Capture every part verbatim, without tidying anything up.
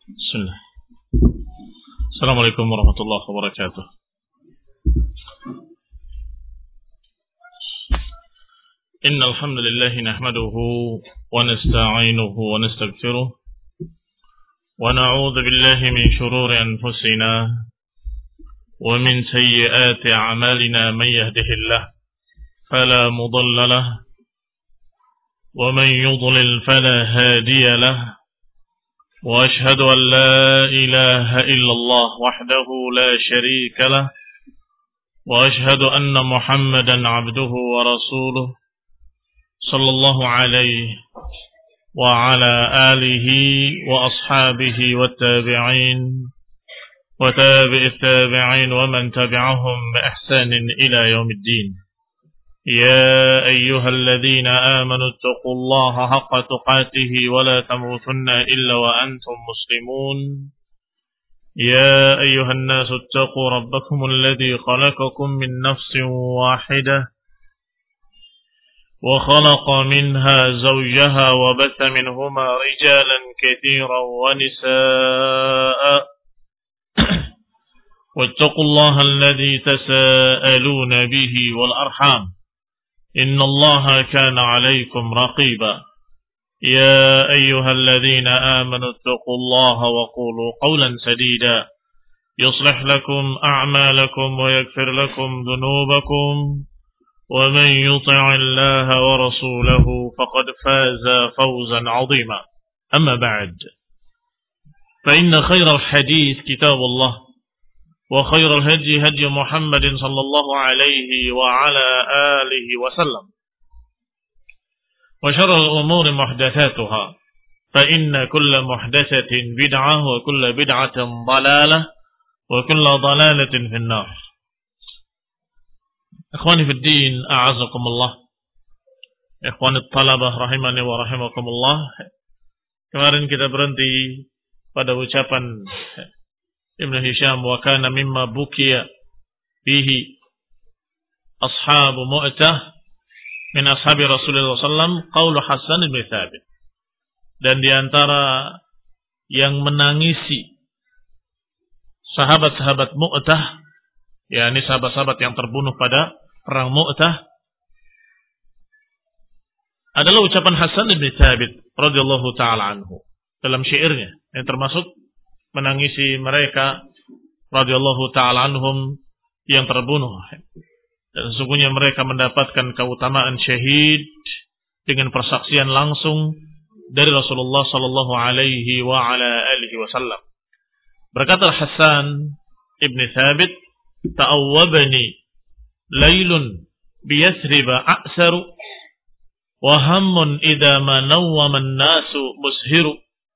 Bismillah. Assalamualaikum warahmatullahi wabarakatuh. Innal hamdalillah nahmaduhu wa nasta'inuhu wa nastaghfiruh wa na'udzu billahi min shururi anfusina wa min sayyiati a'malina man yahdihillahu fala mudilla lahu wa man yudlil fala hadiya lahu. وأشهد أن لا إله إلا الله وحده لا شريك له وأشهد أن محمدا عبده ورسوله صلى الله عليه وعلى آله وأصحابه والتابعين وتابع التابعين ومن تبعهم بإحسان إلى يوم الدين. يا أيها الذين آمنوا اتقوا الله حق تقاته ولا تموتن إلا وأنتم مسلمون. يا أيها الناس اتقوا ربكم الذي خلقكم من نفس واحدة وخلق منها زوجها وبث منهما رجالا كثيرا ونساء واتقوا الله الذي تساءلون به والأرحام إن الله كان عليكم رقيبا. يا أيها الذين آمنوا اتقوا الله وقولوا قولا سديدا يصلح لكم أعمالكم ويغفر لكم ذنوبكم ومن يطع الله ورسوله فقد فاز فوزا عظيما. أما بعد فإن خير الحديث كتاب الله وخير الهدي هدي محمد صلى الله عليه وعلى آله وسلم وشر الأمور محدثاتها فإن كل محدثة بدعة وكل بدعة ضلالة وكل ضلالة في النار. إخواني في الدين أعزكم الله. إخواني الطلبة rahimani wa rahimakumullah. Kemarin kita berhenti pada ucapan Ibn Hisham, wa kana mimma bukiya fihi ashabu Mu'tah min ashabi Rasulullah sallallahu alaihi wasallam qaulu Hasan bin Thabit. Dan diantara yang menangisi sahabat-sahabat Mu'tah, yakni sahabat-sahabat yang terbunuh pada perang Mu'tah, adalah ucapan Hasan bin Thabit radhiyallahu taala anhu dalam syairnya, yang termasuk menangisi mereka radhiyallahu taala anhum yang terbunuh. Dan sesungguhnya mereka mendapatkan keutamaan syahid dengan persaksian langsung dari Rasulullah sallallahu alaihi wa ala alihi wasallam. Berkata Hasan ibn Thabit, ta'awwabani laylun biyasriba a'saru wa hammun idza ma nawwama an-nasu mushiru.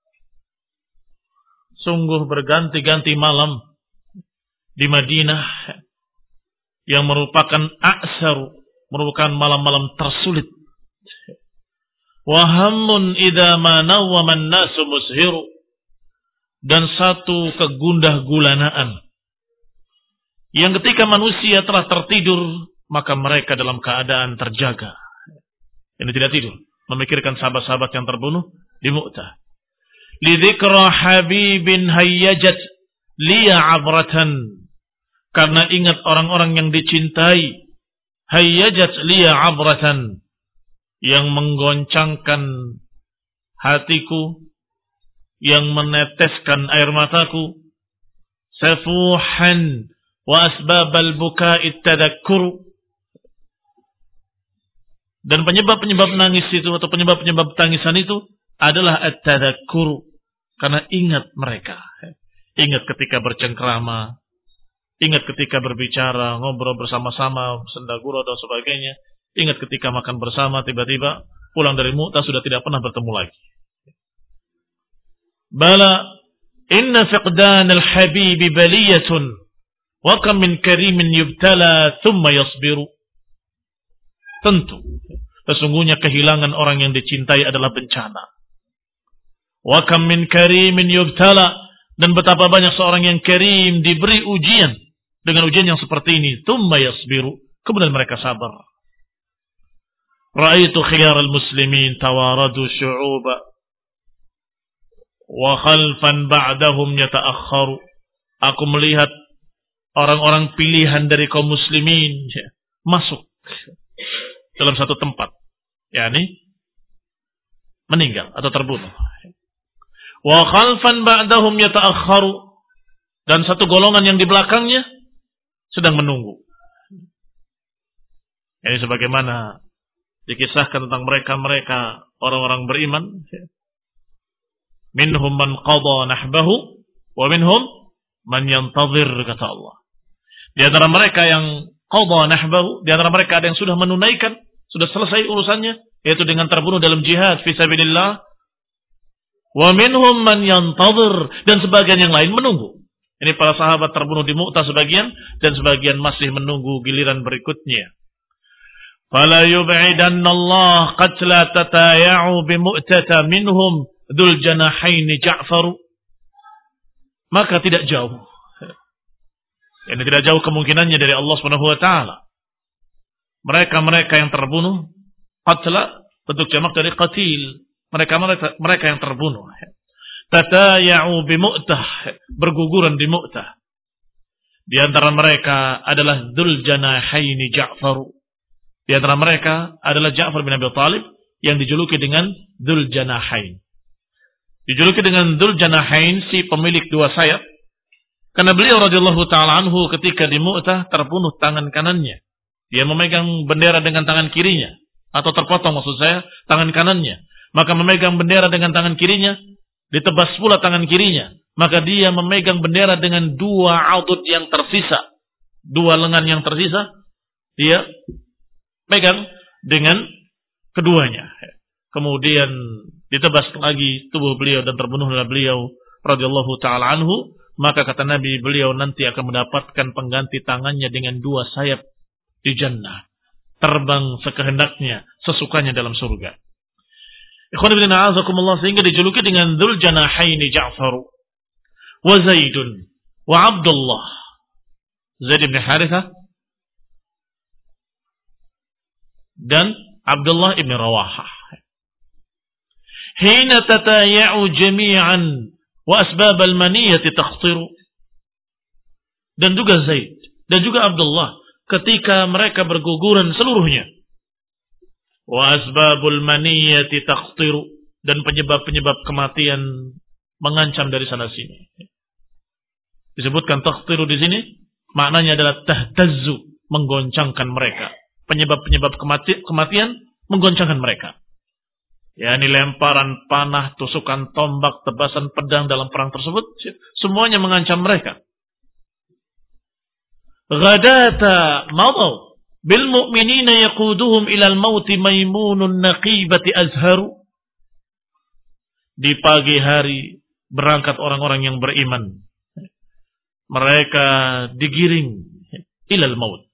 Sungguh berganti-ganti malam di Madinah yang merupakan a'sar, merupakan malam-malam tersulit. Wa hammun idza ma nawwama an-nasu mushiru, dan satu kegundah gulanaan yang ketika manusia telah tertidur maka mereka dalam keadaan terjaga. Ini tidak tidur, memikirkan sahabat-sahabat yang terbunuh di Mu'tah. Lidzikra habibin hayyajat liya abratan, karena ingat orang-orang yang dicintai, hayyajat liya abratan, yang menggoncangkan hatiku, yang meneteskan air mataku, safuhan wa asbabal bukai tadakkur, dan penyebab-penyebab nangis itu atau penyebab-penyebab tangisan itu adalah at-tadakkur, karena ingat mereka. Ingat ketika bercengkrama, ingat ketika berbicara, ngobrol bersama-sama, sendagura dan sebagainya. Ingat ketika makan bersama, tiba-tiba pulang dari Mu'tah sudah tidak pernah bertemu lagi. Bala inna fiqdan al-habibi baliyatun wa kam min karimin yubtala thumma yasbiru. Tentu, sesungguhnya kehilangan orang yang dicintai adalah bencana. Wa kam min karimin yubtala, dan betapa banyak seorang yang karim diberi ujian dengan ujian yang seperti ini, thumma yasbiru, kemudian mereka sabar. Ra'aitu khiyar al-muslimin tawaradu syu'uba wa khalfan ba'dahum yata'akhkharu. Aku melihat orang-orang pilihan dari kaum muslimin masuk dalam satu tempat, yakni meninggal atau terbunuh. Wa khalfan ba'dahum yata'akhkharu, dan satu golongan yang di belakangnya sedang menunggu. Ini sebagaimana dikisahkan tentang mereka-mereka orang-orang beriman. Minhum man qada nahbahu wa minhum man yantazir, kata Allah. Di antara mereka yang qada nahbahu, di antara mereka ada yang sudah menunaikan, sudah selesai urusannya, yaitu dengan terbunuh dalam jihad fi sabilillah. Wa minhum man yantazir, dan sebagian yang lain menunggu. Ini para sahabat terbunuh di Mu'tah sebagian, dan sebagian masih menunggu giliran berikutnya. Fala yub'idanna Allah qatla tataya'u bi Mu'tata minhum dzul janahaini Ja'far. Maka tidak jauh. Ini tidak jauh kemungkinannya dari Allah Subhanahu wa taala. Mereka-mereka yang terbunuh, qatla bentuk jamak dari qatil. Mereka-mereka mereka yang terbunuh. Tataya'u bi Mu'tah, berguguran di Mu'tah. Di antara mereka adalah dzul janahaini Ja'far. Di antara mereka adalah Ja'far bin Abi Thalib yang dijuluki dengan dzul janahain. Dijuluki dengan dzul janahain, si pemilik dua sayap, karena beliau radhiyallahu taala anhu ketika di Mu'tah terbunuh tangan kanannya. Dia memegang bendera dengan tangan kirinya, atau terpotong maksud saya tangan kanannya. Maka memegang bendera dengan tangan kirinya, ditebas pula tangan kirinya. Maka dia memegang bendera dengan dua adud yang tersisa, dua lengan yang tersisa, dia pegang dengan keduanya. Kemudian ditebas lagi tubuh beliau dan terbunuhlah beliau radhiyallahu taala anhu. Maka kata Nabi, beliau nanti akan mendapatkan pengganti tangannya dengan dua sayap di jannah, terbang sekehendaknya, sesukanya dalam surga. Ikhwan fillah a'azakumullah, sehingga dijuluki dengan dzul janahaini Ja'far wa Zaidun wa Abdullah. Zaid bin Harithah dan Abdullah ibn Rawahah. Hina tataya'u jami'an wa asbab al-maniyati takhtiru. Dan juga Zaid dan juga Abdullah ketika mereka berguguran seluruhnya. Wa asbabul maniyati takhtiru, dan penyebab-penyebab kematian mengancam dari sana sini. Disebutkan takhtiru di sini maknanya adalah tahtazzu, menggoncangkan mereka. Penyebab-penyebab kemati, kematian menggoncangkan mereka. Ya, ini lemparan panah, tusukan tombak, tebasan pedang dalam perang tersebut, semuanya mengancam mereka. Ghadata madaw bil mu'minina yaquduhum ilal mauti maimunun naqibati azharu. Di pagi hari berangkat orang-orang yang beriman. Mereka digiring ilal maut.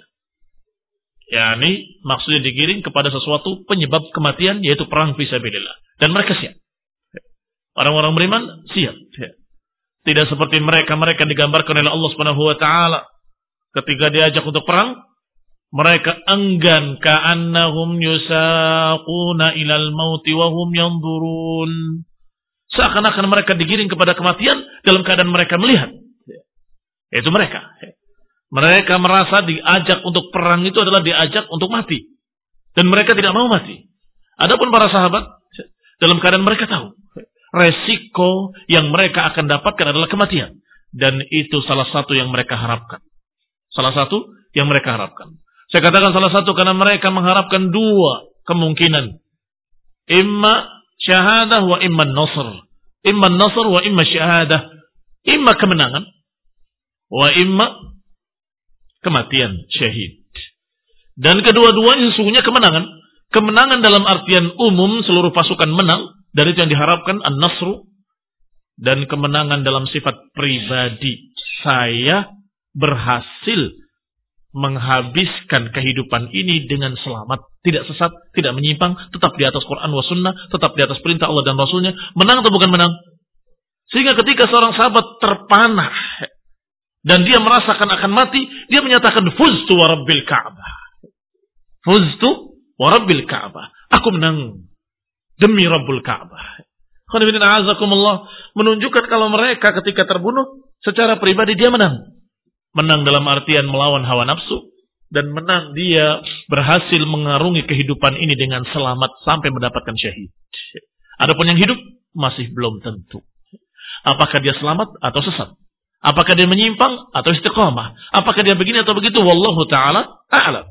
Yani maksudnya digiring kepada sesuatu penyebab kematian, yaitu perang fisabilillah. Dan mereka siap. Orang-orang beriman siap. Tidak seperti mereka-mereka digambarkan oleh Allah Subhanahu wa taala ketika diajak untuk perang, mereka enggan, ka'annahum yusaquna ilal mauti wa hum yanzurun. Seakan-akan mereka digiring kepada kematian dalam keadaan mereka melihat. Itu mereka. Mereka merasa diajak untuk perang itu adalah diajak untuk mati. Dan mereka tidak mau mati. Adapun para sahabat, dalam keadaan mereka tahu, resiko yang mereka akan dapatkan adalah kematian. Dan itu salah satu yang mereka harapkan. Salah satu yang mereka harapkan. Saya katakan salah satu karena mereka mengharapkan dua kemungkinan. Imma syahadah wa imma nasr. Imma nasr wa imma syahadah. Imma kemenangan wa imma kematian, syahid. Dan kedua-duanya sesungguhnya kemenangan. Kemenangan dalam artian umum, seluruh pasukan menang. Dari itu yang diharapkan an-nasru. Dan kemenangan dalam sifat pribadi. Saya berhasil menghabiskan kehidupan ini dengan selamat. Tidak sesat, tidak menyimpang. Tetap di atas Quran wa sunnah. Tetap di atas perintah Allah dan Rasulnya. Menang atau bukan menang? Sehingga ketika seorang sahabat terpanah dan dia merasakan akan mati, dia menyatakan fuztu wa rabbil Ka'bah. Fuztu wa rabbil Ka'bah. Aku menang demi Rabbul Ka'bah. menunjukkan kalau mereka ketika terbunuh secara pribadi dia menang. Menang dalam artian melawan hawa nafsu dan menang dia berhasil mengarungi kehidupan ini dengan selamat sampai mendapatkan syahid. Adapun yang hidup masih belum tentu. Apakah dia selamat atau sesat? Apakah dia menyimpang atau istiqamah? Apakah dia begini atau begitu? Wallahu ta'ala a'lam.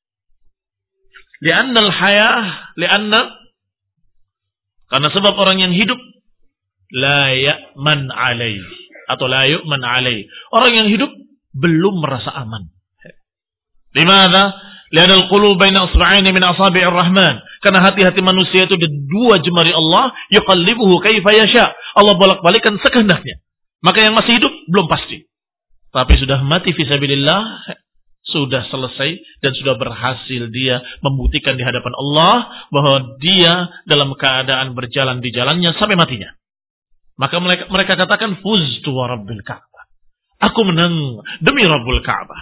Lianna al-hayah, lianna karena sebab orang yang hidup la ya'man alaih atau la yu'man alaih. Orang yang hidup belum merasa aman. Limadha? Lianna al-qulub baina asba'aini min asabi'ir rahman. Karena hati-hati manusia itu di dua jemari Allah, yuqallibuhu kaifa yasha. Allah bolak-balikkan sekehendaknya. Maka yang masih hidup belum pasti. Tapi sudah mati fisabilillah, sudah selesai dan sudah berhasil dia membuktikan di hadapan Allah bahwa dia dalam keadaan berjalan di jalannya sampai matinya. Maka mereka, mereka katakan fuztu wa rabbil Ka'bah. Aku menang demi Rabbul Ka'bah.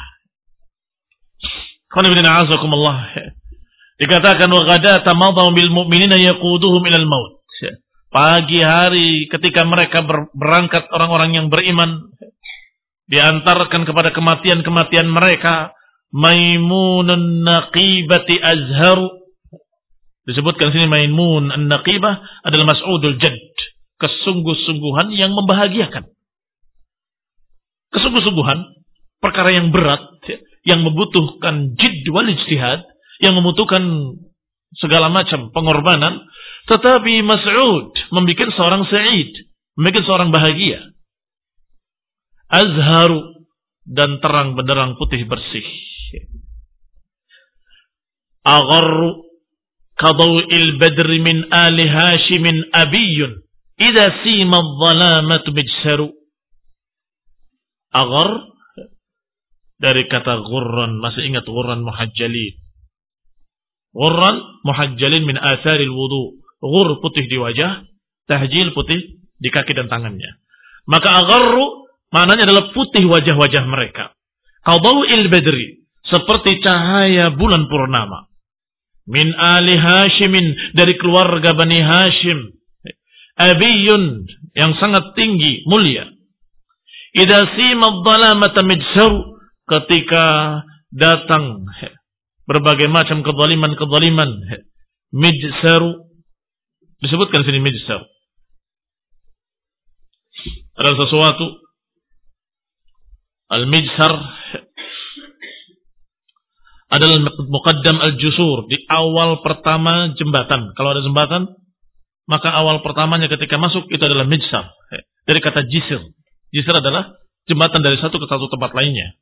Dikatakan wa ghadata madhaw bil mu'minina yaquduhum ilal maut. Pagi hari ketika mereka berangkat orang-orang yang beriman diantarkan kepada kematian-kematian mereka. Maimunun naqibati azharu. Disebutkan sini Maimun an-naqibah adalah mas'udul jadd, kesungguh-sungguhan yang membahagiakan. Kesungguh-sungguhan perkara yang berat yang membutuhkan jidd wal ijtihad, yang membutuhkan segala macam pengorbanan, tetapi Mas'ud membuat seorang sa'id, membuat seorang bahagia. Azharu, dan terang benderang putih bersih. Agharru kadawil badri min ali hashimin abiyun idha sima dhalamatu mijsaru. Aghar dari kata ghurran, masih ingat ghurran muhajjalin. Ghurran muhajjalin min atharil wudu. Ghur putih di wajah, tahjil putih di kaki dan tangannya. Maka agharru maknanya adalah putih wajah-wajah mereka. Qadawil badri, seperti cahaya bulan purnama. Min ali Hashimin, dari keluarga Bani Hashim. Abiyun, yang sangat tinggi, mulia. Idza sima dhalamata mijsaru, ketika datang berbagai macam kezaliman-kezaliman, mijsaru, disebutkan sini mijsar. Adalah sesuatu al-mijsar adalah muqaddam al-jusur, di awal pertama jembatan. Kalau ada jembatan, maka awal pertamanya ketika masuk itu adalah mijsar. Dari kata jisr. Jisr adalah jembatan dari satu ke satu tempat lainnya.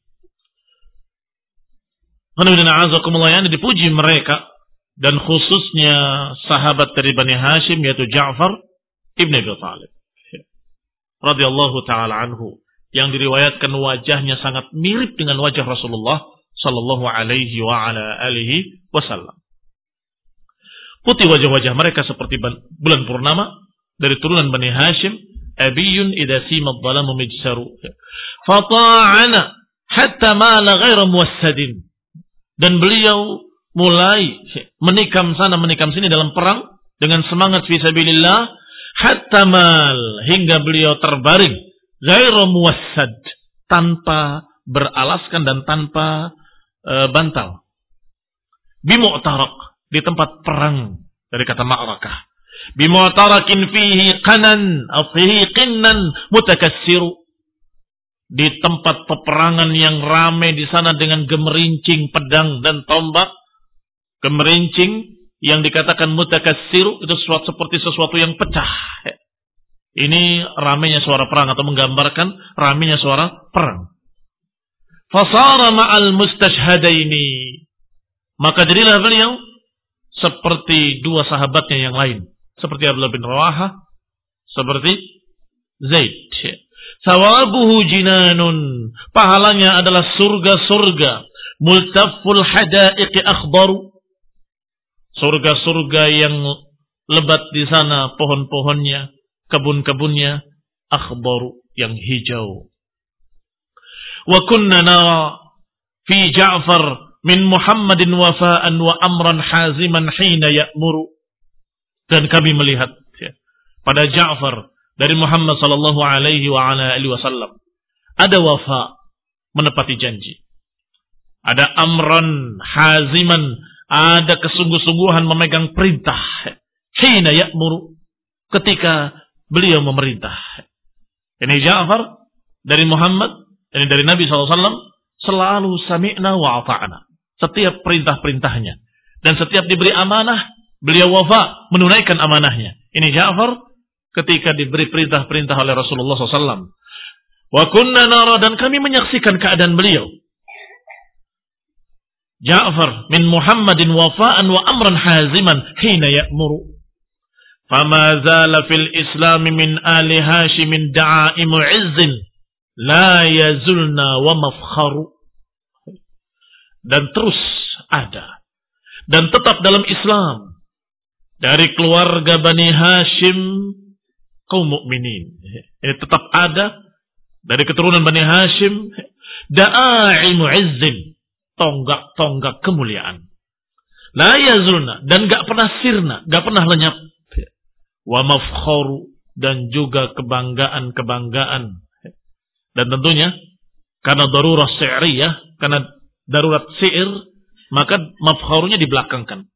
Yang dipuji mereka dan khususnya sahabat dari Bani Hashim yaitu Ja'far ibn Abi Thalib radhiyallahu taala anhu, yang diriwayatkan wajahnya sangat mirip dengan wajah Rasulullah sallallahu alaihi wa ala alihi wasallam. Putih wajah-wajah mereka seperti bulan purnama dari turunan Bani Hashim. Abiyun idza sima adh-dhalamu mijsaru. Fata'ana hatta mala ghaira muwassadin. Dan beliau mulai menikam sana menikam sini dalam perang dengan semangat fisabilillah, hatta mal, hingga beliau terbaring ghairu muwassad, tanpa beralaskan dan tanpa e, bantal. Bimu'tarak, di tempat perang, dari kata ma'rakah. Bimu'tarakin fihi qanan atau fihi qinnan mutakassiru, di tempat peperangan yang ramai di sana dengan gemerincing pedang dan tombak. Gemerincing yang dikatakan mutakassiru itu sesuatu seperti sesuatu yang pecah. Ini ramainya suara perang atau menggambarkan ramainya suara perang. Fasara ma'al mustashhadaini, maka jadilah beliau seperti dua sahabatnya yang lain, seperti Abdullah bin Rawahah, seperti Zaid. Sawabuhu jinanun, pahalanya adalah surga-surga. Multaful hadaiqi akhbaru, surga-surga yang lebat di sana pohon-pohonnya, kebun-kebunnya, akhbaru, yang hijau. Wa kunna nara fi Ja'far min Muhammadin wafa'an wa amran haziman hina ya'muru. Dan kami melihat ya, pada Ja'far dari Muhammad sallallahu alaihi wa ala alihi wasallam. Ada wafa, menepati janji. Ada amran haziman, ada kesungguh-sungguhan memegang perintah. Hina ya'muru, ketika beliau memerintah. Ini Ja'far dari Muhammad, ini dari Nabi sallallahu alaihi wasallam, selalu sami'na wa ata'na. Setiap perintah-perintahnya. Dan setiap diberi amanah, beliau wafa, menunaikan amanahnya. Ini Ja'far ketika diberi perintah-perintah oleh Rasulullah sallallahu alaihi wasallam. Wa kunna nara, dan kami menyaksikan keadaan beliau. Ja'far min Muhammadin wafa'an wa amran haziman hina ya'muru. Fama zala fil Islam min ali Hashimin da'aimu izzin la yazulna wa mafkharu. Dan terus ada dan tetap dalam Islam dari keluarga Bani Hashim kaum mukminin. Ini tetap ada dari keturunan Bani Hashim da'aimu izzin, tonggak-tonggak kemuliaan. La yazulna, dan gak pernah sirna, gak pernah lenyap. Wa mafkharu, dan juga kebanggaan-kebanggaan. Dan tentunya karena darurat syi'riyah, karena darurat syair, maka mafkharunya dibelakangkan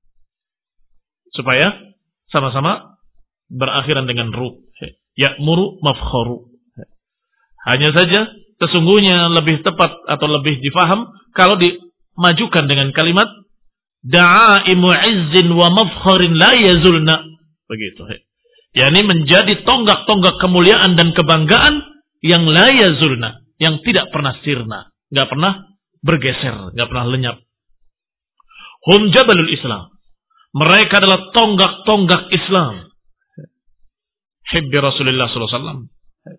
supaya sama-sama berakhiran dengan ru. Ya'muru mafkharu. Hanya saja sesungguhnya lebih tepat atau lebih difaham kalau dimajukan dengan kalimat da'aimu izzin wa mafkharin la yazulna. Begitu. yakni menjadi tonggak-tonggak kemuliaan dan kebanggaan yang la yazulna, yang tidak pernah sirna, nggak pernah bergeser, nggak pernah lenyap. Hum jabalul Islam, mereka adalah tonggak-tonggak Islam. Hibbi Rasulullah sallallahu alaihi wasallam.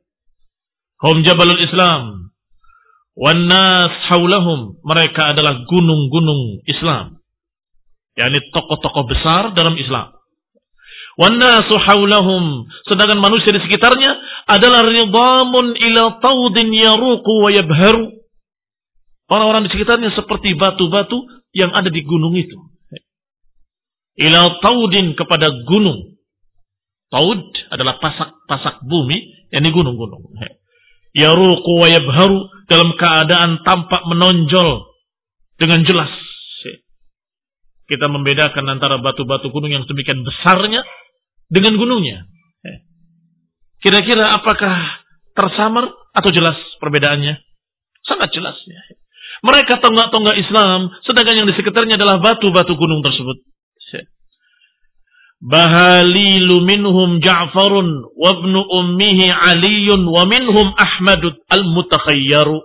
Hum jabalul Islam, wan nas haulahum, mereka adalah gunung-gunung Islam, yakni tokoh-tokoh besar dalam Islam. Wan nasu haulahum, sedangkan manusia di sekitarnya adalah ridhamun ila taudin yaruqu wa yabharu. Orang-orang di sekitarnya seperti batu-batu yang ada di gunung itu. Ila taudin, kepada gunung. Taud adalah pasak-pasak bumi, yakni gunung-gunung. Yaruqu wa yabharu, dalam keadaan tampak menonjol dengan jelas. Kita membedakan antara batu-batu gunung yang demikian besarnya dengan gunungnya. Kira-kira apakah tersamar atau jelas perbedaannya? Sangat jelas. Mereka tonggak-tonggak Islam, sedangkan yang di sekitarnya adalah batu-batu gunung tersebut. Bahalilu minhum Ja'farun wa ibnu ummihi Aliyun wa minhum Ahmad al-Mutakhayyaru.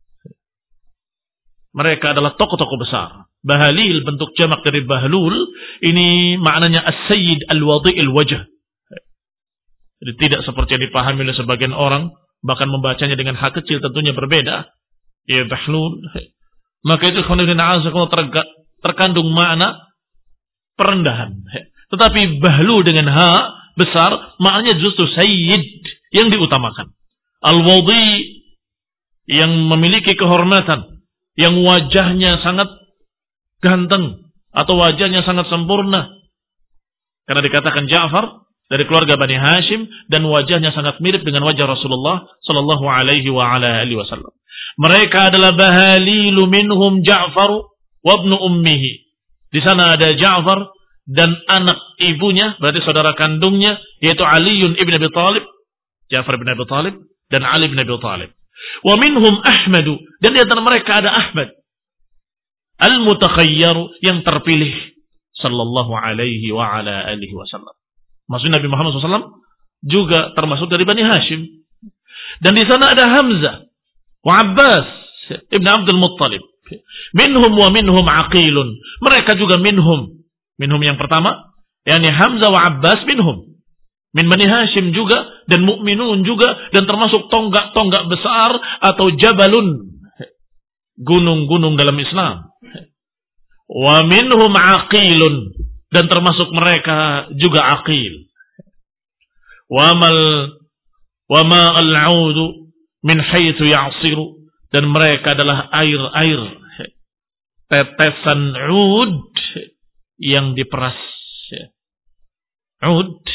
Mereka adalah tokoh-tokoh besar. Bahalil bentuk jamak dari bahlul, ini maknanya as-sayyid al-wadi'il wajh. Jadi tidak seperti yang dipahami oleh sebagian orang, bahkan membacanya dengan hak kecil tentunya berbeda. Ya bahlul. Maka itu terkandung makna perendahan. Tetapi bahlul dengan ha besar, maknanya justru sayyid, yang diutamakan. Al-wadi', yang memiliki kehormatan, yang wajahnya sangat ganteng atau wajahnya sangat sempurna. Karena dikatakan Ja'far dari keluarga Bani Hashim dan wajahnya sangat mirip dengan wajah Rasulullah sallallahu alaihi wa ala alihi wasallam. Mereka adalah bahalilu minhum Ja'far wa ibnu ummihi. Di sana ada Ja'far dan anak ibunya, berarti saudara kandungnya, yaitu Aliun ibn Abi Talib, Ja'far ibn Abi Talib dan Ali ibn Abi Talib. Wa minhum Ahmadu, dan di antara mereka ada Ahmad al-Mutakhayyaru, yang terpilih, sallallahu alaihi wa ala alihi wasallam. Maksudnya Nabi Muhammad shallallahu alaihi wasallam juga termasuk dari Bani Hashim. Dan di sana ada Hamzah wa Abbas ibn Abdul Muttalib. Minhum wa minhum Aqilun. Mereka juga minhum. Minhum yang pertama, yakni Hamzah wa Abbas minhum. Min Bani Hashim juga, dan mukminun juga, dan termasuk tonggak-tonggak besar atau jabalun, gunung-gunung dalam Islam. Wa minhum Aqilun, dan termasuk mereka juga Aqil. Wa mal wa ma al-'audu min haitsu ya'siru, dan mereka adalah air-air, tetesan 'ud yang diperas. 'Ud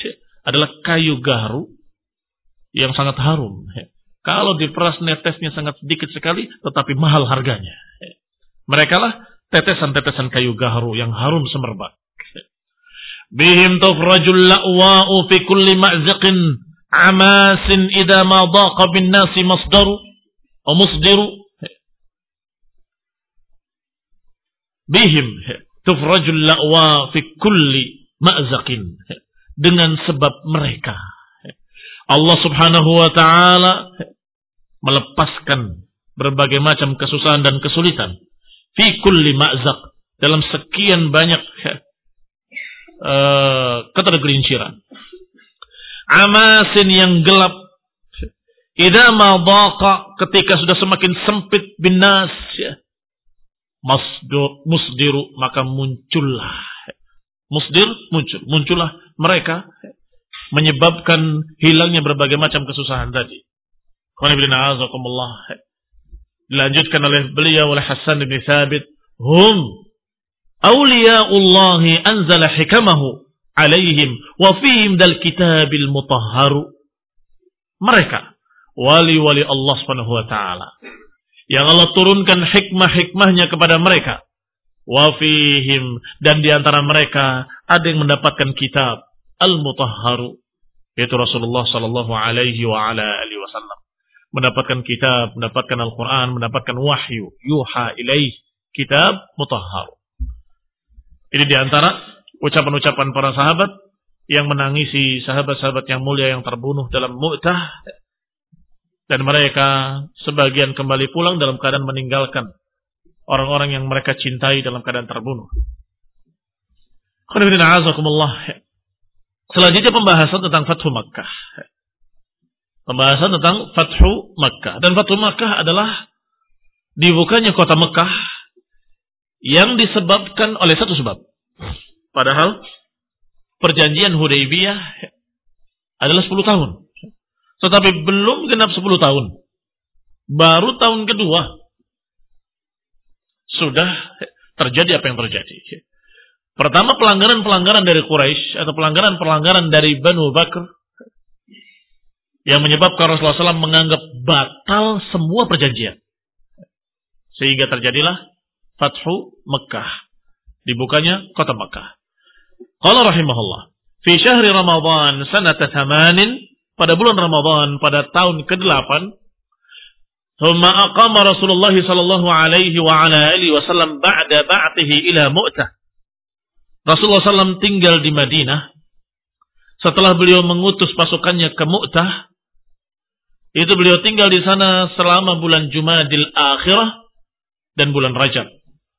adalah kayu gaharu yang sangat harum. Kalau diperas netesnya sangat sedikit sekali, tetapi mahal harganya. Mereka lah tetesan-tetesan kayu gaharu yang harum semerbak. Bihim tufrajul la'wa'u fi kulli ma'zaqin amasin idha ma daqa bin nasi masdaru o musdiru. Bihim tufrajul la'wa fi kulli ma'zaqin. Dengan sebab mereka Allah subhanahu wa ta'ala melepaskan berbagai macam kesusahan dan kesulitan. Fi kulli ma'zaq. Dalam sekian banyak uh, ketergelinciran. Amasin yang gelap. Idza ma daqa, ketika sudah semakin sempit bin nas. Masdur, musdiru, maka muncullah. Musdir, muncul. Muncullah mereka menyebabkan hilangnya berbagai macam kesusahan tadi. Dilanjutkan oleh beliau oleh Hasan bin Thabit, hum awliyaullahi anzala hikamahu alaihim wa fihim dal kitabil mutahharu. Mereka wali-wali Allah Subhanahu wa taala yang Allah turunkan hikmah-hikmahnya kepada mereka. Wa fihim, dan di antara mereka ada yang mendapatkan kitab al-mutahharu, yaitu Rasulullah sallallahu alaihi wa ala alihi wasallam. Mendapatkan kitab, mendapatkan Al-Quran, mendapatkan wahyu, yuha ilaih, kitab mutahhar. Ini diantara ucapan-ucapan para sahabat yang menangisi sahabat-sahabat yang mulia yang terbunuh dalam Mu'tah. Dan mereka sebagian kembali pulang dalam keadaan meninggalkan orang-orang yang mereka cintai dalam keadaan terbunuh. Selanjutnya pembahasan tentang Fathu Makkah. Pembahasan tentang Fathu Makkah. Dan Fathu Makkah adalah dibukanya kota Makkah yang disebabkan oleh satu sebab. Padahal perjanjian Hudaybiyah adalah sepuluh tahun. Tetapi belum genap sepuluh tahun. Baru tahun kedua sudah terjadi apa yang terjadi. Pertama, pelanggaran-pelanggaran dari Quraisy atau pelanggaran-pelanggaran dari Banu Bakr yang menyebabkan Rasulullah shallallahu alaihi wasallam menganggap batal semua perjanjian. Sehingga terjadilah Fathu Makkah. Dibukanya kota Makkah. Qala rahimahullah. Fi syahri Ramadan sanata thamanin. Pada bulan Ramadan pada tahun kedelapan. Thumma aqama Rasulullah sallallahu alaihi wa ala alihi wasallam ba'da ba'tihi ila Mu'tah. Rasulullah shallallahu alaihi wasallam tinggal di Madinah. Setelah beliau mengutus pasukannya ke Mu'tah. Itu beliau tinggal di sana selama bulan Jumadil Akhirah dan bulan Rajab.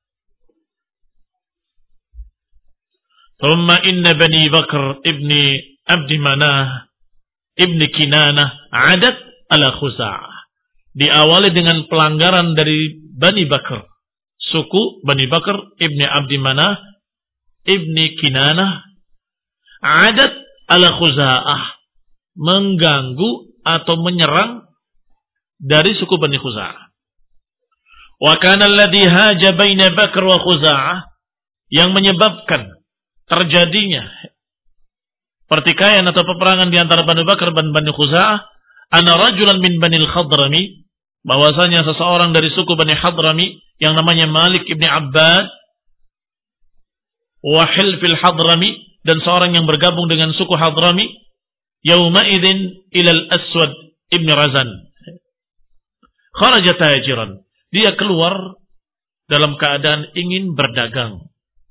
Thumma inna Bani Bakr ibni Abdi Manah ibni Kinanah adat ala Khuza'ah. Diawali dengan pelanggaran dari Bani Bakr. Suku Bani Bakr ibni Abdi Manah ibni Kinanah adat ala Khuza'ah. Mengganggu atau menyerang dari suku Bani Khuza'ah. Wa kana alladhi haja baina Bakr wa Khuza'ah, yang menyebabkan terjadinya pertikaian atau peperangan di antara Bani Bakr dan Bani Khuza'ah, ana rajulan min Bani al-Khadrami, bahwasanya seseorang dari suku Bani Hadrami yang namanya Malik ibni Abbad, wa hilfil Hadrami, dan seorang yang bergabung dengan suku Hadrami, yauma idzin ila al-Aswad ibni Razan. Kharaja tajiran, dia keluar dalam keadaan ingin berdagang.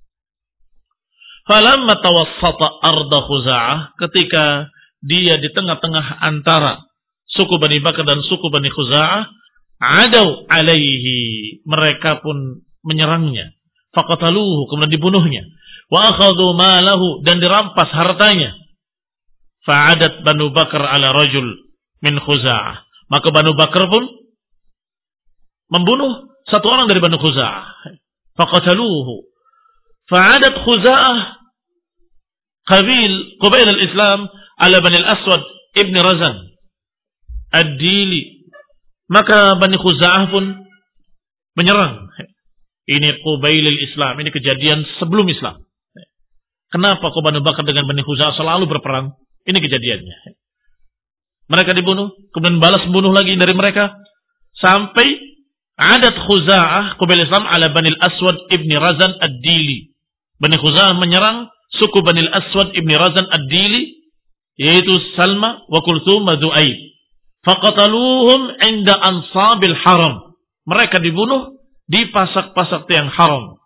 Falamma tawassata arda Khuza'ah, ketika dia di tengah-tengah antara suku Bani Bakr dan suku Bani Khuza'ah, adau alaihi, mereka pun menyerangnya. Faqataluhu, kemudian dibunuhnya. Wa akhadhu malahu, dan dirampas hartanya. Fa'adat Banu Bakr ala rajul min Khuza'ah, maka Banu Bakr pun membunuh satu orang dari Banu Khuza'ah. Faqataluhu. Fa'adat Khuza'ah qabil qabil al-Islam ala Bani al-Aswad ibn Razan ad-Dili. Maka Bani Khuza'ah pun menyerang. Ini qabil al-Islam, ini kejadian sebelum Islam. Kenapa kok Bani Bakr dengan Bani Khuza'ah selalu berperang? Ini kejadiannya. Mereka dibunuh, kemudian balas membunuh lagi dari mereka. Sampai adat Khuza'ah Qabil Islam ala Bani al-Aswad ibni Razan ad-Dili. Bani Khuza'ah menyerang suku Bani al-Aswad ibni Razan ad-Dili, yaitu Salma wa Kulthum wa Du'aib. Faqataluhum inda ansabil haram. Mereka dibunuh di pasak-pasak tiang haram.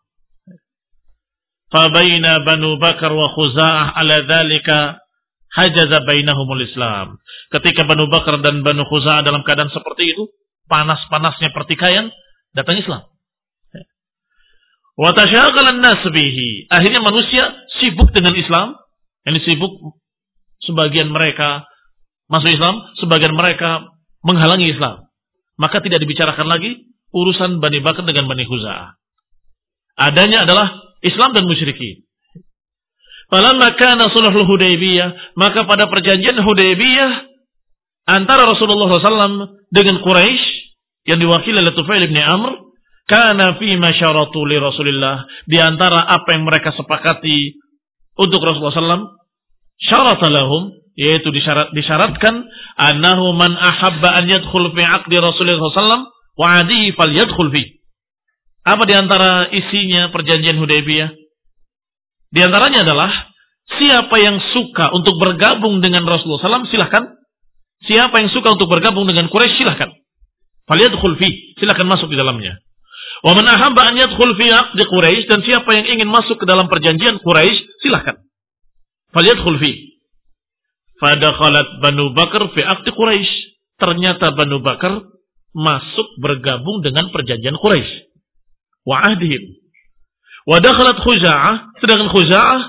Fabaina Banu Bakar wa Khuza'ah ala dhalika hajaza bainahumul Islam. Ketika Banu Bakar dan Banu Khuza'ah dalam keadaan seperti itu, panas-panasnya pertikaian, datang Islam. Wa tasyaghal an-nas bihi. Akhirnya manusia sibuk dengan Islam. Ini sibuk, sebagian mereka masuk Islam, sebagian mereka menghalangi Islam. Maka tidak dibicarakan lagi urusan Bani Bakar dengan Bani Khuza'ah. Adanya adalah Islam dan musyrikin. Falamma kana sulhul Hudaybiyah, maka pada perjanjian Hudaybiyah antara Rasulullah shallallahu alaihi wasallam dengan Quraisy yang diwakili oleh Tufail bin Amr, kana fi masyaratu li Rasulillah, di antara apa yang mereka sepakati untuk Rasulullah shallallahu alaihi wasallam, syarata lahum, yaitu disyarat, disyaratkan annahu man ahabba an yadkhul fi aqdi Rasulullah shallallahu alaihi wasallam wa adihi falyadkhul fi. Apa di antara isinya perjanjian Hudaybiyah? Di antaranya adalah siapa yang suka untuk bergabung dengan Rasulullah shallallahu alaihi wasallam silahkan. Siapa yang suka untuk bergabung dengan Quraisy silahkan. Falyadkhul fi, silahkan masuk di dalamnya. Wa man ahabba an yadkhul fi aqdi Quraisy, dan siapa yang ingin masuk ke dalam perjanjian Quraisy silahkan. Falyadkhul fi. Fadakhalat Banu Bakar fi aqdi Quraisy. Ternyata Banu Bakar masuk bergabung dengan perjanjian Quraisy. Wa ahdihim. Wa dakhalat Khuza'ah, sedangkan Khuza'ah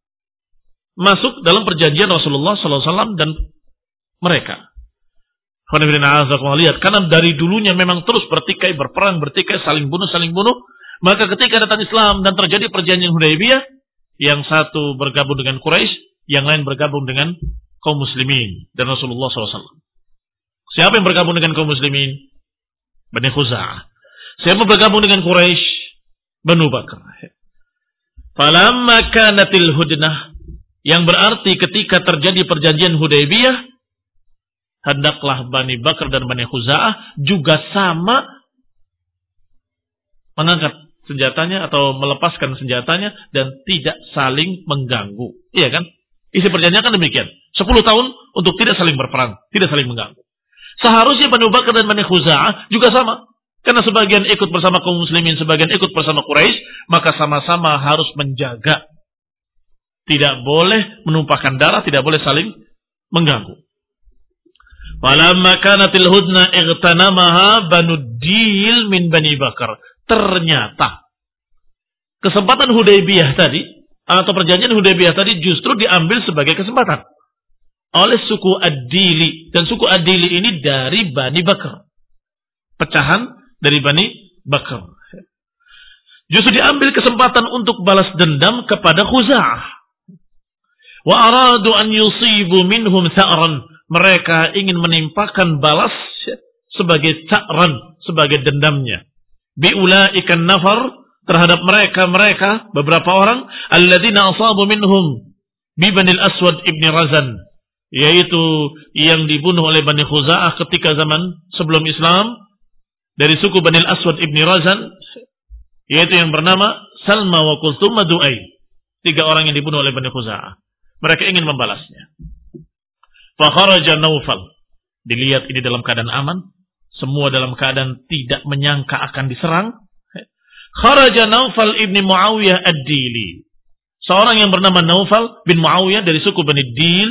masuk dalam perjanjian Rasulullah sallallahu alaihi wasallam dan mereka. Lihat, karena dari dulunya memang terus bertikai, berperang, bertikai, saling bunuh, saling bunuh. Maka ketika datang Islam dan terjadi perjanjian Hudaybiyah, yang satu bergabung dengan Quraisy, yang lain bergabung dengan kaum muslimin dan Rasulullah sallallahu alaihi wasallam. Siapa yang bergabung dengan kaum muslimin? Bani Khuza'ah. Siapa yang bergabung dengan Quraisy? Banu Bakar. Falamma kanatil hudnah, yang berarti ketika terjadi perjanjian Hudaybiyah, hendaklah Bani Bakar dan Bani Khuza'ah juga sama mengangkat senjatanya atau melepaskan senjatanya dan tidak saling mengganggu. Iya kan? Isi perjanjian kan demikian. Sepuluh tahun untuk tidak saling berperang, tidak saling mengganggu. Seharusnya Bani Bakar dan Bani Khuza'ah juga sama. Karena sebagian ikut bersama kaum muslimin, sebagian ikut bersama Quraisy, maka sama-sama harus menjaga. Tidak boleh menumpahkan darah, tidak boleh saling mengganggu. Falamma kanatil hudna igtanamaha Banu Dil min Bani Bakar. Ternyata kesempatan Hudaybiyah tadi atau perjanjian Hudaybiyah tadi justru diambil sebagai kesempatan oleh suku Ad-Dili, dan suku Ad-Dili ini dari Bani Bakar. Pecahan dari Bani Bakar. Justru diambil kesempatan untuk balas dendam kepada Khuza'ah. Wa aradu an yusibu minhum sa'ran. Mereka ingin menimpakan balas sebagai sa'ran, sebagai dendamnya. Biulaikan nafar, terhadap mereka-mereka, beberapa orang, alladzina asabu minhum bi Bani al-Aswad ibni Razan, yaitu yang dibunuh oleh Bani Khuza'ah ketika zaman sebelum Islam, dari suku Bani al-Aswad ibni Razan, yaitu yang bernama Salma wa Kulthum wa Du'aib. Tiga orang yang dibunuh oleh Bani Khuza'ah. Mereka ingin membalasnya. Fa kharaja Naufal. Dilihat ini dalam keadaan aman, semua dalam keadaan tidak menyangka akan diserang. Kharaja Naufal ibni Muawiyah ad-Dili. Seorang yang bernama Naufal bin Muawiyah dari suku Bani Dil.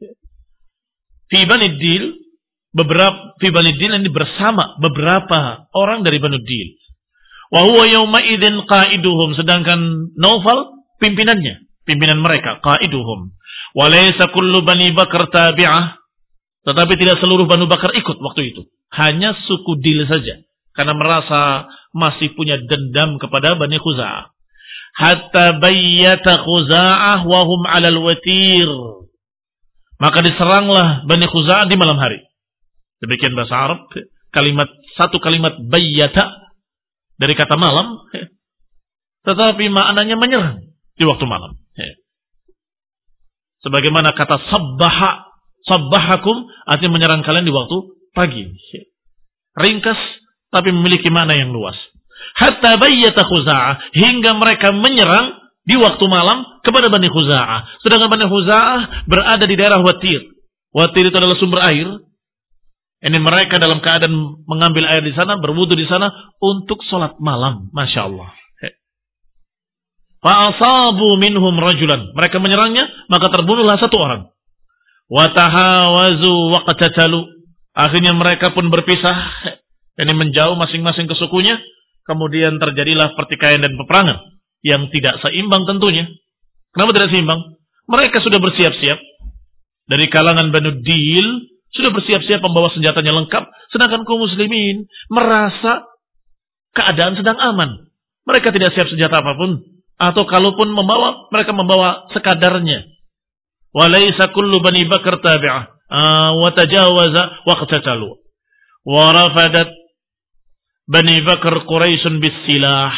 Fi Bani Dil, beberapa fi Bani Dil ini bersama beberapa orang dari Bani Dil. Wa huwa yawma idzin qaiduhum, sedangkan Naufal pimpinannya, pimpinan mereka, qaiduhum. Wa laysa kullu Bani Bakar tabi'ah, tetapi tidak seluruh Banu Bakar ikut waktu itu. Hanya suku Dil saja, karena merasa masih punya dendam kepada Bani Khuza'ah. Hatta bayyata Khuza'ah wa hum 'alal watir. Maka diseranglah Bani Khuza'ah di malam hari. Demikian bahasa Arab, kalimat satu kalimat bayyata dari kata malam, tetapi maknanya menyerang di waktu malam. Sebagaimana kata sabbaha, sabbahakum artinya menyerang kalian di waktu pagi. Ringkas tapi memiliki makna yang luas. Hatta bayyata Khuza'ah, hingga mereka menyerang di waktu malam kepada Bani Khuza'ah. Sedangkan Bani Khuza'ah berada di daerah Watir. Watir itu adalah sumber air. Ini mereka dalam keadaan mengambil air di sana, berwudu di sana untuk sholat malam. Masya Allah. Fa'asabu minhum rajulan. Mereka menyerangnya, maka terbunuhlah satu orang. Watahawazu waqtatalu. Akhirnya mereka pun berpisah. Ini menjauh masing-masing ke sukunya. Kemudian terjadilah pertikaian dan peperangan yang tidak seimbang tentunya. Kenapa tidak seimbang? Mereka sudah bersiap-siap. Dari kalangan Banu Dil sudah bersiap-siap membawa senjatanya lengkap. Sedangkan kaum muslimin merasa keadaan sedang aman. Mereka tidak siap senjata apapun. Atau kalaupun membawa, mereka membawa sekadarnya. Walaysa kullu Bani Bakar tabi'ah. Wa tajawaza wa qatatalu. Wa rafadat Bani Bakar Quraisyun bis silah.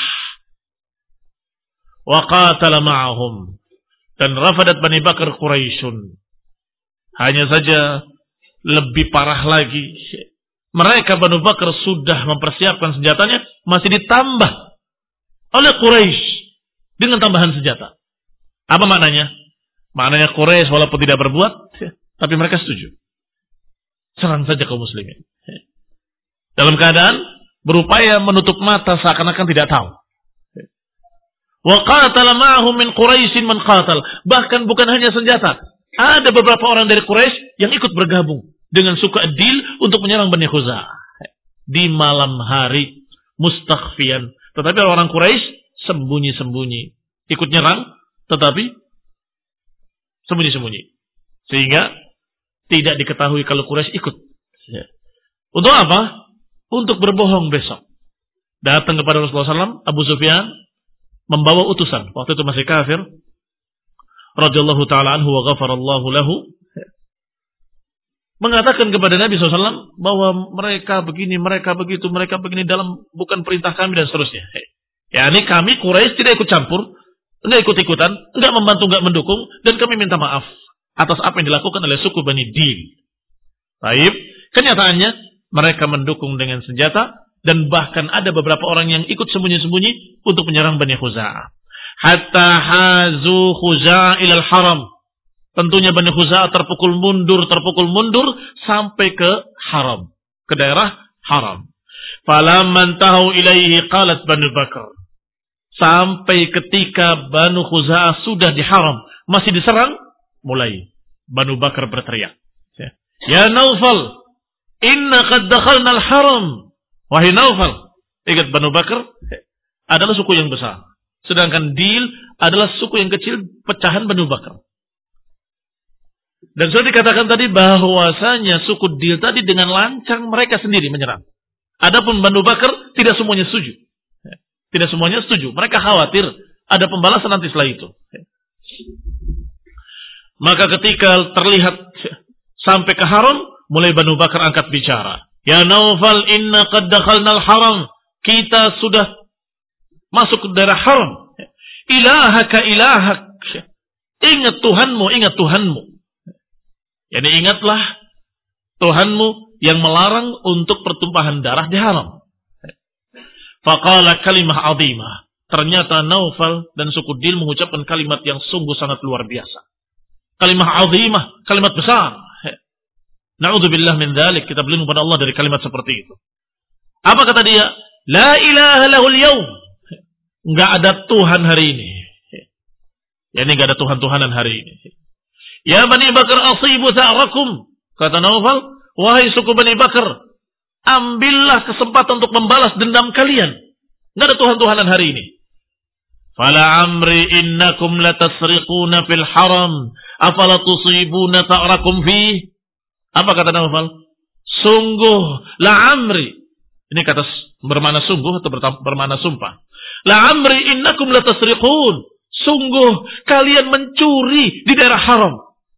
Wa qatala ma'ahum. Dan rafadat Bani Bakar Quraisyun. Hanya saja lebih parah lagi. Mereka Banu Bakar sudah mempersiapkan senjatanya, masih ditambah oleh Quraisy dengan tambahan senjata. Apa maknanya? Maknanya Quraisy walaupun tidak berbuat, tapi mereka setuju. Serang saja kaum muslimin. Dalam keadaan berupaya menutup mata seakan-akan tidak tahu. Wa qatala ma'ahum min Quraisyin man qatal. Bahkan bukan hanya senjata. Ada beberapa orang dari Quraisy yang ikut bergabung dengan suku Adil untuk menyerang Bani Khuza'ah. Di malam hari mustakhfiyan. Tetapi orang Quraisy sembunyi-sembunyi. Ikut nyerang tetapi sembunyi-sembunyi. Sehingga tidak diketahui kalau Quraisy ikut. Untuk apa? Untuk berbohong besok. Datang kepada Rasulullah shallallahu alaihi wasallam, Abu Sufyan membawa utusan. Waktu itu masih kafir. Radhiyallahu ta'ala anhu wa ghafarallahu lahu. Mengatakan kepada Nabi shallallahu alaihi wasallam bahwa mereka begini, mereka begitu, mereka begini dalam bukan perintah kami dan seterusnya. Ya, ini kami Quraisy tidak ikut campur, enggak ikut-ikutan, enggak membantu, enggak mendukung, dan kami minta maaf atas apa yang dilakukan oleh suku Bani Dil. Baik, kenyataannya mereka mendukung dengan senjata dan bahkan ada beberapa orang yang ikut sembunyi-sembunyi untuk menyerang Bani Khuza'ah. Hatta hazu Khuza'ah ilal haram. Tentunya Bani Khuza'ah terpukul mundur, terpukul mundur sampai ke haram, ke daerah haram. Falamman tahu ilaihi qalat Banu Bakar. Sampai ketika Banu Khuza'ah sudah di haram, masih diserang, mulai Banu Bakar berteriak. Ya Naufal, inna qad dakhalna al-haram. Wahai Naufal, ingat Banu Bakar adalah suku yang besar. Sedangkan Dil adalah suku yang kecil, pecahan Banu Bakar. Dan sudah dikatakan tadi bahwasanya suku Dil tadi dengan lancang mereka sendiri menyerang. Adapun Banu Bakar tidak semuanya setuju. Tidak semuanya setuju. Mereka khawatir ada pembalasan nanti setelah itu. Maka ketika terlihat sampai ke haram, mulai Banu Bakar angkat bicara. Ya Naufal, inna qad dakhalna al-haram. Kita sudah masuk ke daerah haram. Ilahaka ilahak. Ingat Tuhanmu, ingat Tuhanmu. Yani ingatlah Tuhanmu yang melarang untuk pertumpahan darah di haram. Faqala kalimah azimah. Ternyata Naufal dan suku Dil mengucapkan kalimat yang sungguh sangat luar biasa. Kalimah azimah, kalimat besar. Na'udzubillah min dzalik, kita berlindung pada Allah dari kalimat seperti itu. Apa kata dia? La ilaha lahul yaum. Enggak ada Tuhan hari ini. Ya, ini enggak ada Tuhan-Tuhanan hari ini. Ya Bani Bakar asibu sa'rakum. Kata Naufal, wahai suku Bani Bakar, ambillah kesempatan untuk membalas dendam kalian. Enggak ada Tuhan-Tuhanan hari ini. Fala amri innakum latasriquna fil haram. Afala tusibuna sa'rakum fi. Apa kata Naufal? Sungguh, la amri. Ini kata bermakna sungguh atau bermakna sumpah. La amri innakum latasriqun. Sungguh kalian mencuri di daerah haram.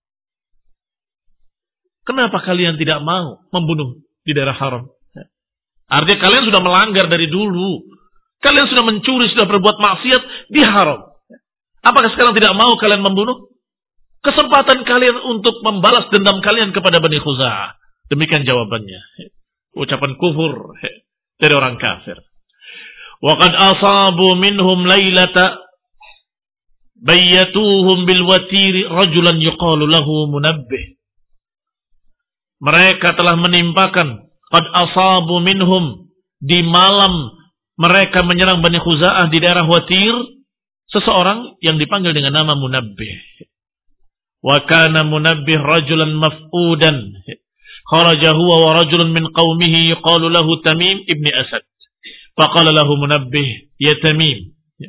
Kenapa kalian tidak mau membunuh di daerah haram? Artinya kalian sudah melanggar dari dulu. Kalian sudah mencuri, sudah berbuat maksiat di haram. Apakah sekarang tidak mau kalian membunuh? Kesempatan kalian untuk membalas dendam kalian kepada Bani Khuza'ah. Demikian jawabannya. Ucapan kufur dari orang kafir. Wa qad asabu minhum lailata bayyatuhum bil watiri rajulan yuqalu lahu Munabbih. Mereka telah menimpakan qad asabu minhum di malam mereka menyerang Bani Khuza'ah di daerah Watir seseorang yang dipanggil dengan nama Munabbih. Wa kana Munabbih rajulan maf'udan. Kharaja huwa wa rajulun min qaumihi yuqalu lahu Tamim ibn Asad. Faqala lahu Munabbih, ya Tamim,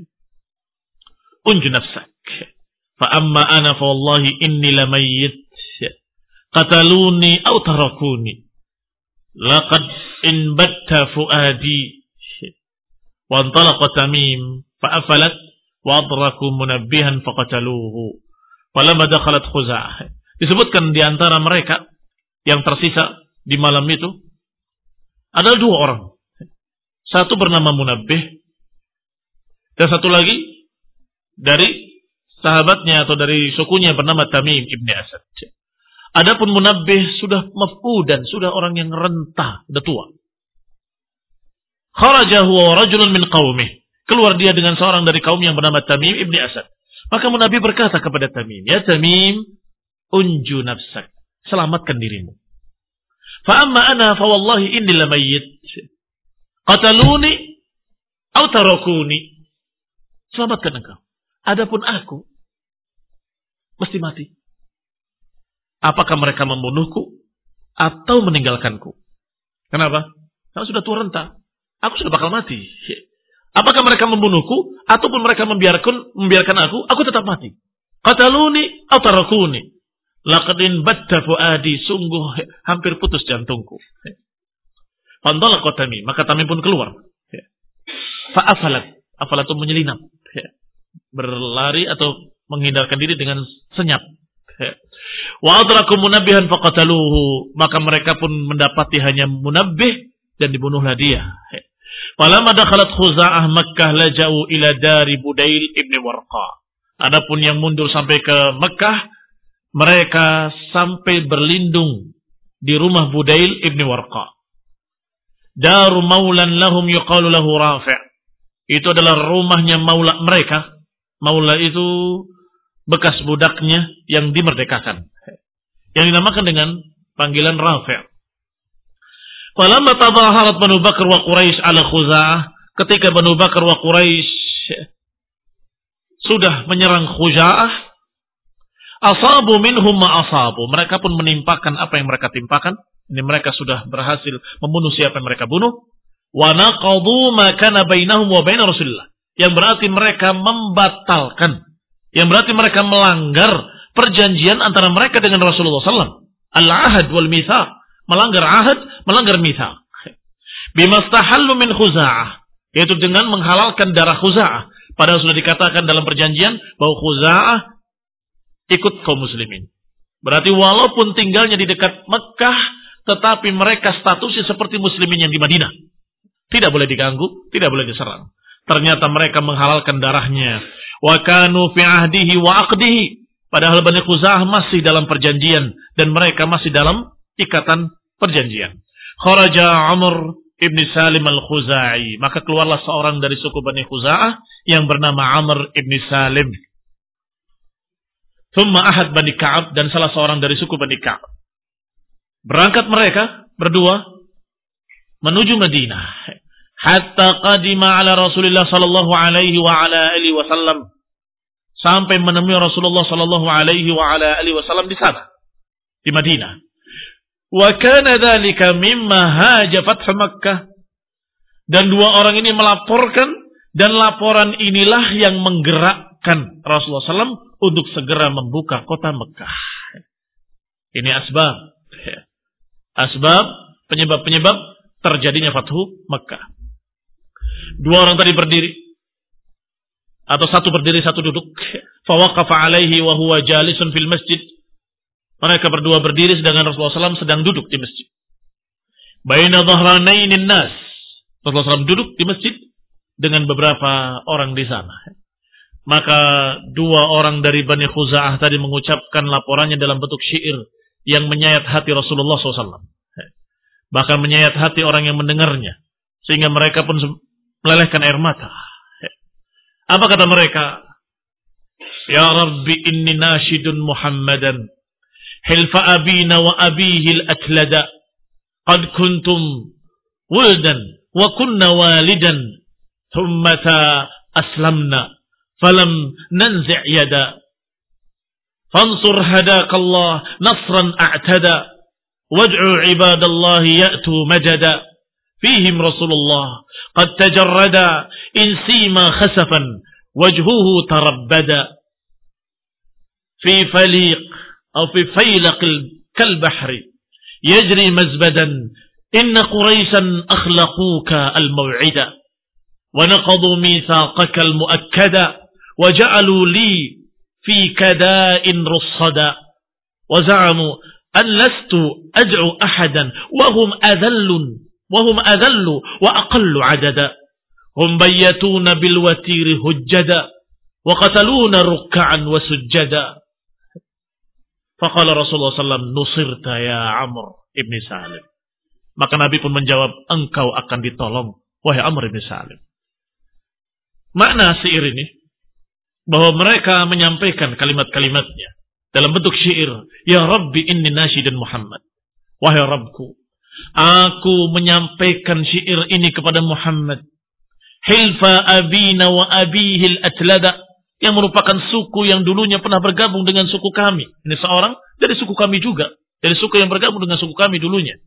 unju nafsak. Fa amma ana fa wallahi inni lamayyit. Qataluni aw tarakuni. Laqad inbatta fuadi. Wa antalaqa Tamim fa afalat wa adraku Munabbihan faqataluhu. Falamma dakhalat Khuza'ah. Disebutkan di antara mereka yang tersisa di malam itu adalah dua orang. Satu bernama Munabbih dan satu lagi dari sahabatnya atau dari sukunya bernama Tamim ibn Asad. Adapun Munabbih sudah maf'udan, sudah orang yang renta, sudah tua. Kharaja huwa rajulun min qaumih. Keluar dia dengan seorang dari kaum yang bernama Tamim ibn Asad. Maka Munabbih berkata kepada Tamim, ya Tamim, unju nafsak, selamatkan dirimu. Fa amma ana fa wallahi inni lamayyit. Qataluni aw tarakuni. Selamatkan engkau. Adapun aku mesti mati. Apakah mereka membunuhku atau meninggalkanku? Kenapa? Karena sudah tua renta. Aku sudah bakal mati. Apakah mereka membunuhku ataupun mereka membiarkan membiarkan aku, aku tetap mati. Qataluni aw tarakuni. Laqad batta fuadi, sungguh hampir putus jantungku. Fantalaqa Tamim, maka Tamim pun keluar. Fa afalat, afalat itu menyelinap. Berlari atau menghindarkan diri dengan senyap. Wa adraku Munabbihan faqataluhu, maka mereka pun mendapati hanya Munabbih dan dibunuhlah dia. Falamma dakhalat Khuza'ah Makkah laja'u ila dari Budail ibn Warqa. Adapun yang mundur sampai ke Makkah, mereka sampai berlindung di rumah Budail ibn Warqa. Daru maulan lahum yuqalu lahu Rafi'. Itu adalah rumahnya maula mereka. Maula itu bekas budaknya yang dimerdekakan. Yang dinamakan dengan panggilan Rafi'. Falamma tadhaharat Banu Bakar wa Quraisy ala Khuza'ah, ketika Banu Bakar wa Quraisy sudah menyerang Khuza'ah, asabu minhum ma asabu, mereka pun menimpakan apa yang mereka timpakan. Ini mereka sudah berhasil membunuh siapa yang mereka bunuh. Wa naqadu ma kana bainahum wa bain Rasulillah, yang berarti mereka membatalkan, yang berarti mereka melanggar perjanjian antara mereka dengan Rasulullah sallallahu alaihi wasallam. Al-ahad wal mitsaq, melanggar ahad, melanggar mitsaq. Bimastahallu min Khuza'ah, yaitu dengan menghalalkan darah Khuza'ah. Padahal sudah dikatakan dalam perjanjian bahwa Khuza'ah ikut kaum muslimin. Berarti walaupun tinggalnya di dekat Mekah, tetapi mereka statusnya seperti muslimin yang di Madinah. Tidak boleh diganggu, tidak boleh diserang. Ternyata mereka menghalalkan darahnya. Wa kanu fi ahdihi wa aqdihi. Padahal Bani Khuza'ah masih dalam perjanjian dan mereka masih dalam ikatan perjanjian. Kharaja Amr ibn Salim al-Khuza'i, maka keluarlah seorang dari suku Bani Khuza'ah yang bernama Amr ibn Salim. Thumma ahad Bani Ka'ab, dan salah seorang dari suku Bani Ka'ab. Berangkat mereka berdua menuju Madinah. Hatta qadima ala Rasulullah sallallahu alaihi wa ala alihi wasallam, sampai menemui Rasulullah sallallahu alaihi wa ala alihi wasallam di sana, di Madinah. Wa kana dzalika mimma haja fath Makkah. Dan dua orang ini melaporkan, dan laporan inilah yang menggerakkan Rasulullah sallallahu alaihi wasallam untuk segera membuka kota Mekah. Ini asbab. Asbab, penyebab-penyebab terjadinya Fathu Mekah. Dua orang tadi berdiri, atau satu berdiri, satu duduk. Fawaqafa alaihi wa huwa jalisun fil masjid. Mereka berdua berdiri sedangkan Rasulullah sallallahu alaihi wasallam sedang duduk di masjid. Baina dhahranainin nas. Rasulullah sallallahu alaihi wasallam duduk di masjid dengan beberapa orang di sana. Maka dua orang dari Bani Khuza'ah tadi mengucapkan laporannya dalam bentuk syair yang menyayat hati Rasulullah shallallahu alaihi wasallam. Bahkan menyayat hati orang yang mendengarnya. Sehingga mereka pun melelehkan air mata. Apa kata mereka? Ya Rabbi inni nashidun Muhammadan. Hilfa abina wa abihi al-atlada. Qad kuntum wuldan wa kunna walidan. Thummata aslamna. Falam nanzi' yada. Fansur hadakallah nasran a'tada. Wad'u ibadallahi ya'tu majada. Fihim Rasulullah. Qad tajarrada. Insima khasafan. Wajhuhu tarabbada. Fi faliq. Atau fi faylaq kalbahri. Yajri mazbadan. Inna Quraishan akhlaquka al-maw'ida. Wa naqadu mithaqaka al-mu'akkada. وجعلوا لي في كداء رصدا وزعموا أن لست أدعو أحدا وهم أذل وهم أذل وأقل عددا هم بيتون بالوتير هجدا وقتلون ركعا وسجدا فقال رسول الله صلى الله عليه وسلم نصرت يا عمرو ibn Salim. Maka Nabi pun menjawab, engkau akan ditolong wahai Amr ibn Salim. Makna syair ini bahwa mereka menyampaikan kalimat-kalimatnya dalam bentuk syair. Ya Rabbi inni nasyidan Muhammad. Wahai Rabbku, aku menyampaikan syair ini kepada Muhammad. Hilfa abina wa abihil atlada. Yang merupakan suku yang dulunya pernah bergabung dengan suku kami. Ini seorang dari suku kami juga. Dari suku yang bergabung dengan suku kami dulunya.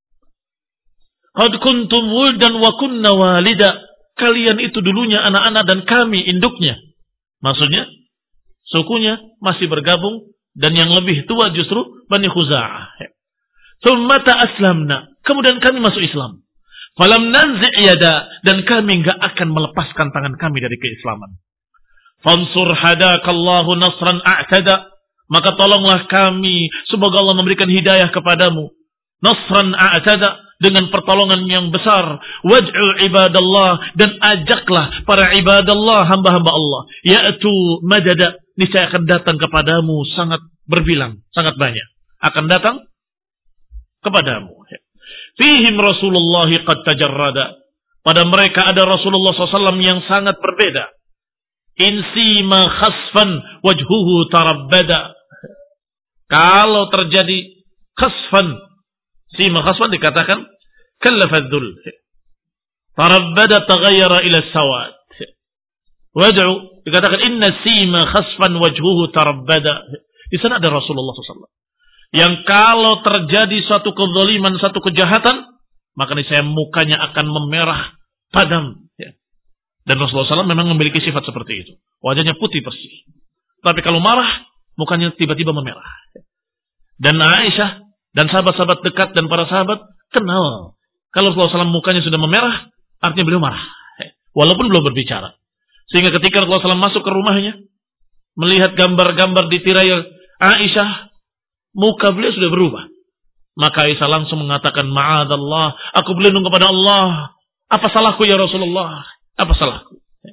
Qad kuntum wuldan wa kunna walida. Kalian itu dulunya anak-anak dan kami induknya. Maksudnya, sukunya masih bergabung dan yang lebih tua justru Bani Khuza'ah. Thummata aslamna. Kemudian kami masuk Islam. Falam nanzi' yada. Dan kami enggak akan melepaskan tangan kami dari keislaman. Fansur hadakallahu nasran a'tada. Maka tolonglah kami. Semoga Allah memberikan hidayah kepadamu. Nasran a'tada. Dengan pertolongan yang besar. Wad'u ibadallah. Dan ajaklah para ibadallah, hamba-hamba Allah. Ya'tu madada. Niscaya akan datang kepadamu sangat berbilang. Sangat banyak. Akan datang kepadamu. Fihim Rasulullah qad tajarrada. Pada mereka ada Rasulullah shallallahu alaihi wasallam yang sangat berbeda. Insima khasfan wajhuhu tarabbada. Kalau terjadi khasfan. Sima khasfan dikatakan kallafadzul. Tarabbada taghayyara ila sawad. Wad'u dikatakan inna sima khasfan wajhuhu tarabbada. Di sana ada Rasulullah shallallahu alaihi wasallam yang kalau terjadi suatu kezaliman, satu kejahatan, maka niscaya mukanya akan memerah padam. Dan Rasulullah shallallahu alaihi wasallam memang memiliki sifat seperti itu. Wajahnya putih bersih. Tapi kalau marah, mukanya tiba-tiba memerah. Dan Aisyah dan sahabat-sahabat dekat dan para sahabat kenal. Kalau Rasulullah shallallahu alaihi wasallam mukanya sudah memerah, artinya beliau marah. Walaupun belum berbicara. Sehingga ketika Rasulullah shallallahu alaihi wasallam masuk ke rumahnya, melihat gambar-gambar di tirai Aisyah, muka beliau sudah berubah. Maka Aisyah langsung mengatakan, ma'adallah, aku berlindung kepada Allah. Apa salahku ya Rasulullah? Apa salahku?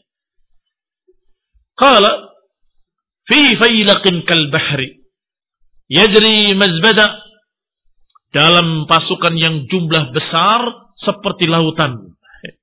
Qala, fi faylaqin kal bahri. Yajri mazbada. Dalam pasukan yang jumlah besar seperti lautan.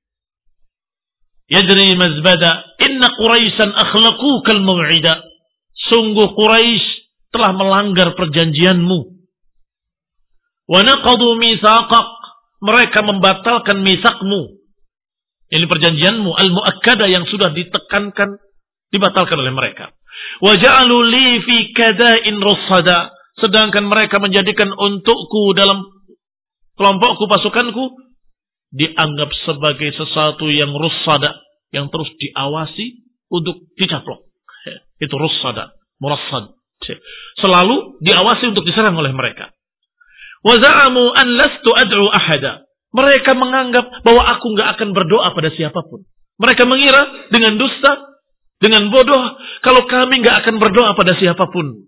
Yajri mazbada. Inna Quraishan akhlaqu kal maw'ida. Sungguh Quraisy telah melanggar perjanjianmu. Wa naqadu mitsaqak. Mereka membatalkan mitsaqmu. Ini perjanjianmu al-mu'akkada yang sudah ditekankan, dibatalkan oleh mereka. Wa ja'alu li fi kada'in russada. Sedangkan mereka menjadikan untukku dalam kelompokku, pasukanku, dianggap sebagai sesuatu yang russada, yang terus diawasi untuk dicaplok. Itu russada, murassad. Selalu diawasi untuk diserang oleh mereka. Wa za'amu an lastu ad'u ahada. Mereka menganggap bahwa aku enggak akan berdoa pada siapapun. Mereka mengira dengan dusta, dengan bodoh, kalau kami enggak akan berdoa pada siapapun.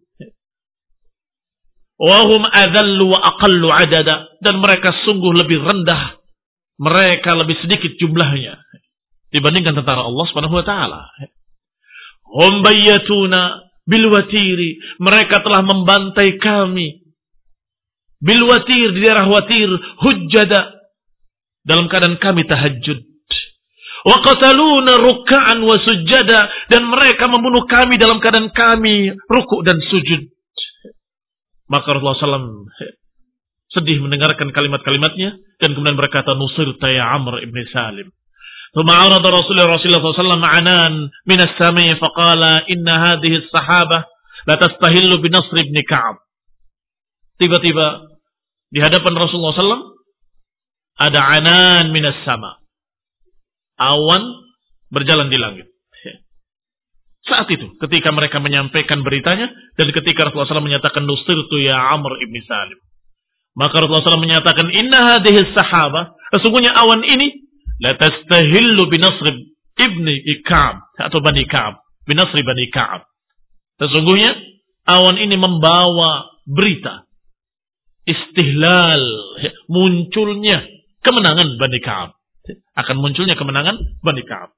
Wa hum adallu wa aqallu adada. Dan mereka sungguh lebih rendah. Mereka lebih sedikit jumlahnya dibandingkan tentara Allah Subhanahu wa taala. Hum bayyatuna bilwatiri. Mereka telah membantai kami. Bilwatir, di daerah Watir. Hujjada. Dalam keadaan kami tahajud. Wa qataluna ruk'an wa sujjada. Dan mereka membunuh kami dalam keadaan kami rukuk dan sujud. Maka Rasulullah shallallahu alaihi wasallam sedih mendengarkan kalimat-kalimatnya. Dan kemudian berkata, Nusirta ya Amr ibn Salim. ثم عرض رسول الله صلى الله عليه وسلم عنان من السماء فقال إن هذه الصحابة لا تستهل بنصر ابن كعب. Tiba-tiba di hadapan Rasulullah shallallahu alaihi wasallam ada anan minas sama. Awan berjalan di langit. Saat itu ketika mereka menyampaikan beritanya dan ketika Rasulullah shallallahu alaihi wasallam menyatakan nusirtu ya Amr ibn Salim. Maka Rasulullah shallallahu alaihi wasallam menyatakan inna hadhihi sahabah. Sesungguhnya awan ini la tastahillu binasr ibni Ka'ab atau Bani Ka'ab, binasri Bani Ka'ab. Sesungguhnya awan ini membawa berita istihlal, munculnya kemenangan Bani Ka'ab. Akan munculnya kemenangan Bani Ka'ab.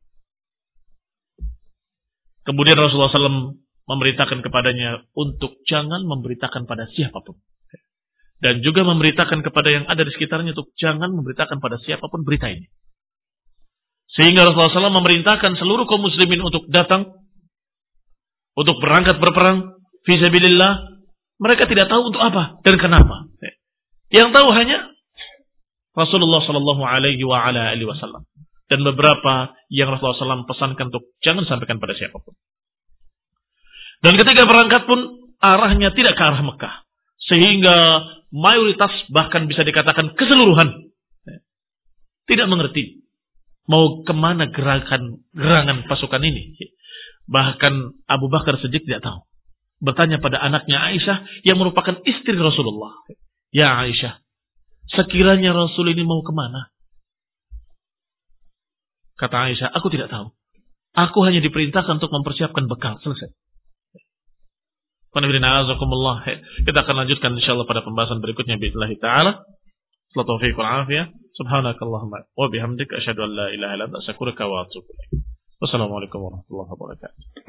Kemudian Rasulullah shallallahu alaihi wasallam memerintahkan kepadanya untuk jangan memberitakan pada siapapun. Dan juga memberitakan kepada yang ada di sekitarnya untuk jangan memberitakan pada siapapun berita ini. Sehingga Rasulullah shallallahu alaihi wasallam memerintahkan seluruh kaum muslimin untuk datang, untuk berangkat berperang, fisabilillah. Mereka tidak tahu untuk apa dan kenapa. Yang tahu hanya Rasulullah shallallahu alaihi wasallam. Dan beberapa yang Rasulullah shallallahu alaihi wasallam pesankan untuk jangan sampaikan pada siapapun. Dan ketika berangkat pun arahnya tidak ke arah Mekah. Sehingga mayoritas bahkan bisa dikatakan keseluruhan tidak mengerti mau kemana gerakan gerangan pasukan ini. Bahkan Abu Bakar Siddiq tidak tahu. Bertanya pada anaknya Aisyah yang merupakan istri Rasulullah. Ya Aisyah, sekiranya Rasul ini mau kemana? Kata Aisyah, aku tidak tahu. Aku hanya diperintahkan untuk mempersiapkan bekal. Selesai. Kita akan lanjutkan insyaAllah pada pembahasan berikutnya. Bismillah ta'ala. Taufiq wal afiyah. Subhanakallahumma wa bihamdika asyhadu an la ilaha illa anta astaghfiruka wa atubu ilaik. Wassalamualaikum warahmatullahi wabarakatuh.